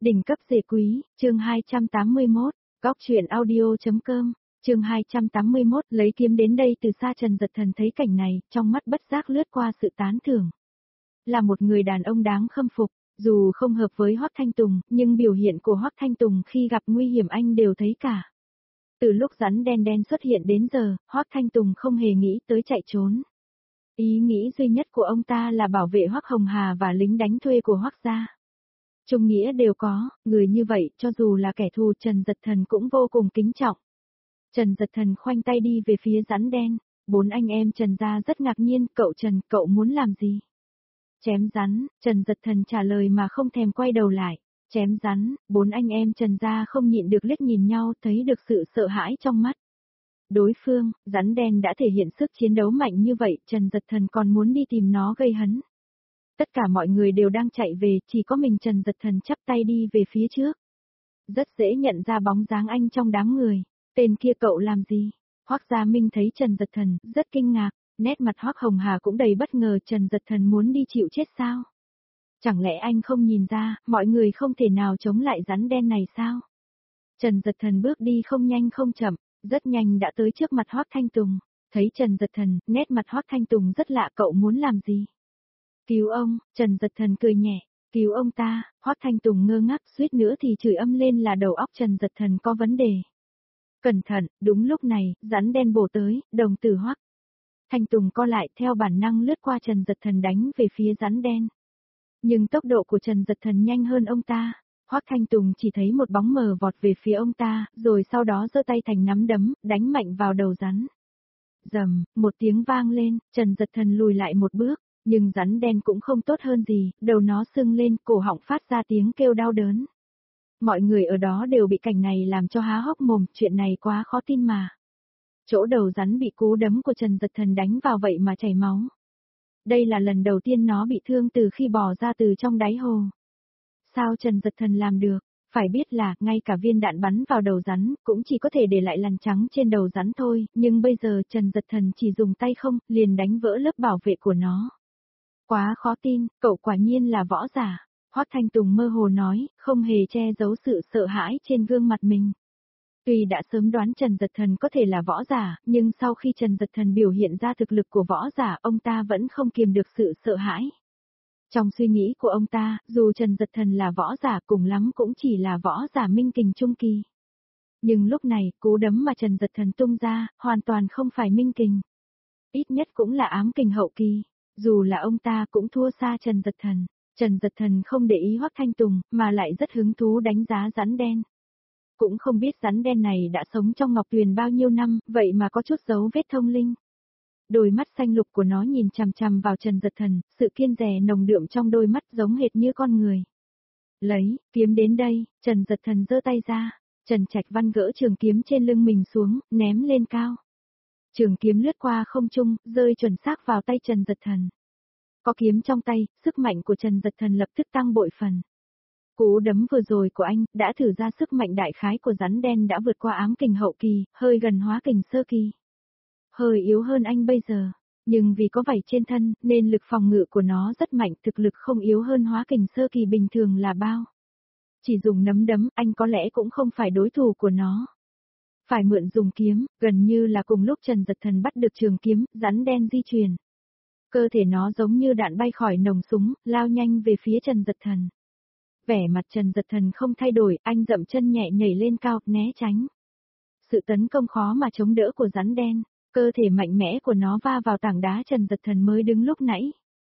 Đỉnh cấp rể quý, chương 281, góc truyện audio.com, chương 281, lấy kiếm đến đây từ xa. Trần Dật Thần thấy cảnh này, trong mắt bất giác lướt qua sự tán thưởng. Là một người đàn ông đáng khâm phục, dù không hợp với Hoắc Thanh Tùng, nhưng biểu hiện của Hoắc Thanh Tùng khi gặp nguy hiểm anh đều thấy cả. Từ lúc rắn đen đen xuất hiện đến giờ, Hoắc Thanh Tùng không hề nghĩ tới chạy trốn. Ý nghĩ duy nhất của ông ta là bảo vệ Hoắc Hồng Hà và lính đánh thuê của Hoắc gia. Trung nghĩa đều có, người như vậy cho dù là kẻ thù Trần Dật Thần cũng vô cùng kính trọng. Trần Dật Thần khoanh tay đi về phía rắn đen, bốn anh em Trần gia rất ngạc nhiên, cậu Trần, cậu muốn làm gì? Chém rắn, Trần Dật Thần trả lời mà không thèm quay đầu lại. Chém rắn, bốn anh em Trần gia không nhịn được liếc nhìn nhau, thấy được sự sợ hãi trong mắt. Đối phương, rắn đen đã thể hiện sức chiến đấu mạnh như vậy, Trần Dật Thần còn muốn đi tìm nó gây hấn. Tất cả mọi người đều đang chạy về, chỉ có mình Trần Dật Thần chắp tay đi về phía trước. Rất dễ nhận ra bóng dáng anh trong đám người. Tên kia cậu làm gì? Hoắc Gia Minh thấy Trần Dật Thần, rất kinh ngạc, nét mặt Hoắc Hồng Hà cũng đầy bất ngờ. Trần Dật Thần muốn đi chịu chết sao? Chẳng lẽ anh không nhìn ra, mọi người không thể nào chống lại rắn đen này sao? Trần Dật Thần bước đi không nhanh không chậm, rất nhanh đã tới trước mặt Hoắc Thanh Tùng. Thấy Trần Dật Thần, nét mặt Hoắc Thanh Tùng rất lạ, cậu muốn làm gì? Cứu ông, Trần Dật Thần cười nhẹ, cứu ông ta. Hoắc Thanh Tùng ngơ ngác, suýt nữa thì chửi âm lên là đầu óc Trần Dật Thần có vấn đề. Cẩn thận, đúng lúc này, rắn đen bổ tới, đồng tử Hoắc Thanh Tùng co lại, theo bản năng lướt qua Trần Dật Thần đánh về phía rắn đen. Nhưng tốc độ của Trần Dật Thần nhanh hơn ông ta. Hoắc Thanh Tùng chỉ thấy một bóng mờ vọt về phía ông ta, rồi sau đó giơ tay thành nắm đấm, đánh mạnh vào đầu rắn. Rầm, một tiếng vang lên, Trần Dật Thần lùi lại một bước, nhưng rắn đen cũng không tốt hơn gì, đầu nó sưng lên, cổ họng phát ra tiếng kêu đau đớn. Mọi người ở đó đều bị cảnh này làm cho há hốc mồm, chuyện này quá khó tin mà. Chỗ đầu rắn bị cú đấm của Trần Dật Thần đánh vào vậy mà chảy máu. Đây là lần đầu tiên nó bị thương từ khi bò ra từ trong đáy hồ. Sao Trần Dật Thần làm được? Phải biết là, ngay cả viên đạn bắn vào đầu rắn, cũng chỉ có thể để lại lằn trắng trên đầu rắn thôi, nhưng bây giờ Trần Dật Thần chỉ dùng tay không, liền đánh vỡ lớp bảo vệ của nó. Quá khó tin, cậu quả nhiên là võ giả. Hoắc Thanh Tùng mơ hồ nói, không hề che giấu sự sợ hãi trên gương mặt mình. Tuy đã sớm đoán Trần Dật Thần có thể là võ giả, nhưng sau khi Trần Dật Thần biểu hiện ra thực lực của võ giả, ông ta vẫn không kiềm được sự sợ hãi. Trong suy nghĩ của ông ta, dù Trần Dật Thần là võ giả cùng lắm cũng chỉ là võ giả minh kình trung kỳ. Nhưng lúc này, cú đấm mà Trần Dật Thần tung ra, hoàn toàn không phải minh kình. Ít nhất cũng là ám kình hậu kỳ. Dù là ông ta cũng thua xa Trần Dật Thần. Trần Dật Thần không để ý Hoắc Thanh Tùng, mà lại rất hứng thú đánh giá rắn đen. Cũng không biết rắn đen này đã sống trong ngọc tuyền bao nhiêu năm, vậy mà có chút dấu vết thông linh. Đôi mắt xanh lục của nó nhìn chằm chằm vào Trần Dật Thần, sự kiên dè nồng đượm trong đôi mắt giống hệt như con người. Lấy, kiếm đến đây, Trần Dật Thần giơ tay ra, Trần Trạch Văn gỡ trường kiếm trên lưng mình xuống, ném lên cao. Trường kiếm lướt qua không trung, rơi chuẩn xác vào tay Trần Dật Thần. Có kiếm trong tay, sức mạnh của Trần Dật Thần lập tức tăng bội phần. Cú đấm vừa rồi của anh, đã thử ra sức mạnh đại khái của rắn đen đã vượt qua ám kình hậu kỳ, hơi gần hóa kình sơ kỳ. Hơi yếu hơn anh bây giờ, nhưng vì có vảy trên thân, nên lực phòng ngự của nó rất mạnh, thực lực không yếu hơn hóa kình sơ kỳ bình thường là bao. Chỉ dùng nắm đấm, anh có lẽ cũng không phải đối thủ của nó. Phải mượn dùng kiếm, gần như là cùng lúc Trần Dật Thần bắt được trường kiếm, rắn đen di chuyển. Cơ thể nó giống như đạn bay khỏi nòng súng, lao nhanh về phía Trần Dật Thần. Vẻ mặt Trần Dật Thần không thay đổi, anh dậm chân nhẹ nhảy lên cao, né tránh. Sự tấn công khó mà chống đỡ của rắn đen, cơ thể mạnh mẽ của nó va vào tảng đá Trần Dật Thần mới đứng lúc nãy.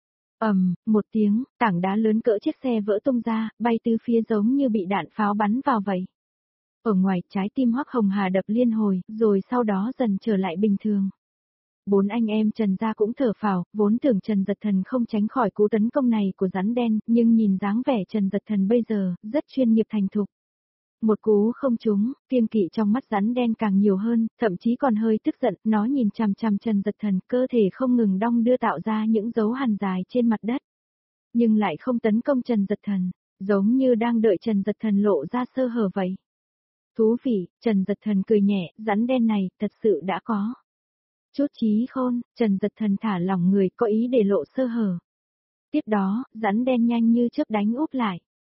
Một tiếng, tảng đá lớn cỡ chiếc xe vỡ tung ra, bay tứ phía giống như bị đạn pháo bắn vào vậy. Ở ngoài, trái tim Hoắc Hồng Hà đập liên hồi, rồi sau đó dần trở lại bình thường. Bốn anh em Trần gia cũng thở phào, vốn tưởng Trần Dật Thần không tránh khỏi cú tấn công này của rắn đen, nhưng nhìn dáng vẻ Trần Dật Thần bây giờ, rất chuyên nghiệp thành thục. Một cú không trúng, kiêng kỵ trong mắt rắn đen càng nhiều hơn, thậm chí còn hơi tức giận, nó nhìn chằm chằm Trần Dật Thần, cơ thể không ngừng đong đưa tạo ra những dấu hằn dài trên mặt đất. Nhưng lại không tấn công Trần Dật Thần, giống như đang đợi Trần Dật Thần lộ ra sơ hở vậy. Thú vị, Trần Dật Thần cười nhẹ, rắn đen này, thật sự đã có chút trí khôn, Trần Dật Thần thả lỏng người có ý để lộ sơ hở. Tiếp đó, rắn đen nhanh như chớp đánh úp lại,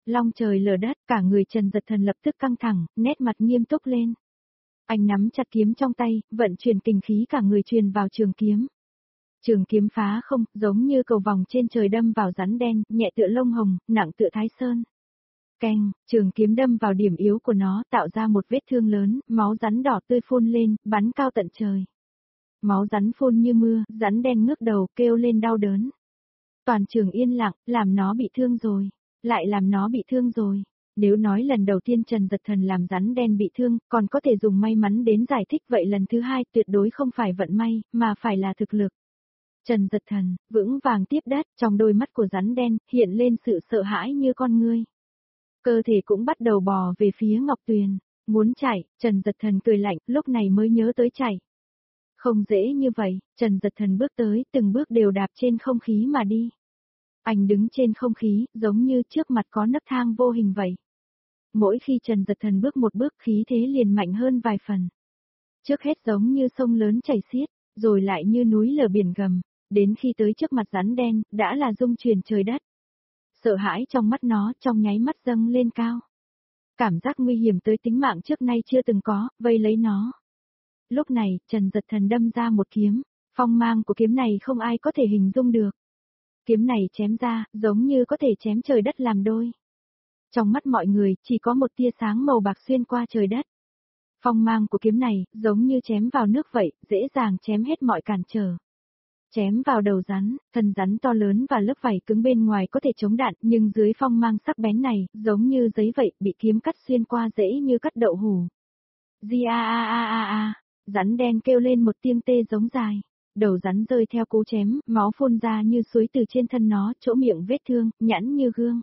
long trời lở đất, cả người Trần Giật Thần lập tức căng thẳng, nét mặt nghiêm túc lên. Anh nắm chặt kiếm trong tay, vận chuyển kình khí cả người truyền vào trường kiếm. Trường kiếm phá không, giống như cầu vòng trên trời đâm vào rắn đen, nhẹ tựa lông hồng, nặng tựa thái sơn. Keng, trường kiếm đâm vào điểm yếu của nó, tạo ra một vết thương lớn, máu rắn đỏ tươi phun lên, bắn cao tận trời. Máu rắn phun như mưa, rắn đen ngước đầu, kêu lên đau đớn. Toàn trường yên lặng, làm nó bị thương rồi. Lại làm nó bị thương rồi. Nếu nói lần đầu tiên Trần Giật Thần làm rắn đen bị thương, còn có thể dùng may mắn đến giải thích, vậy lần thứ hai tuyệt đối không phải vận may, mà phải là thực lực. Trần Giật Thần, vững vàng tiếp đất, trong đôi mắt của rắn đen, hiện lên sự sợ hãi như con ngươi. Cơ thể cũng bắt đầu bò về phía Ngọc Tuyền. Muốn chạy, Trần Giật Thần cười lạnh, lúc này mới nhớ tới chạy. Không dễ như vậy, Trần Giật Thần bước tới, từng bước đều đạp trên không khí mà đi. Anh đứng trên không khí, giống như trước mặt có nấc thang vô hình vậy. Mỗi khi Trần Giật Thần bước một bước khí thế liền mạnh hơn vài phần. Trước hết giống như sông lớn chảy xiết, rồi lại như núi lở biển gầm, đến khi tới trước mặt rắn đen, đã là rung chuyển trời đất. Sợ hãi trong mắt nó trong nháy mắt dâng lên cao. Cảm giác nguy hiểm tới tính mạng trước nay chưa từng có, vây lấy nó. Lúc này, Trần Giật Thần đâm ra một kiếm, phong mang của kiếm này không ai có thể hình dung được. Kiếm này chém ra, giống như có thể chém trời đất làm đôi. Trong mắt mọi người, chỉ có một tia sáng màu bạc xuyên qua trời đất. Phong mang của kiếm này, giống như chém vào nước vậy, dễ dàng chém hết mọi cản trở. Chém vào đầu rắn, thân rắn to lớn và lớp vảy cứng bên ngoài có thể chống đạn, nhưng dưới phong mang sắc bén này, giống như giấy vậy, bị kiếm cắt xuyên qua dễ như cắt đậu hủ. Di a a a a a, rắn đen kêu lên một tiếng tê giống dài. Đầu rắn rơi theo cú chém, máu phun ra như suối từ trên thân nó, chỗ miệng vết thương, nhẵn như gương.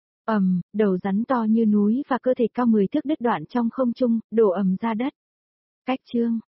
Đầu rắn to như núi và cơ thể cao 10 thước đứt đoạn trong không trung, đổ ầm ra đất. Cách chương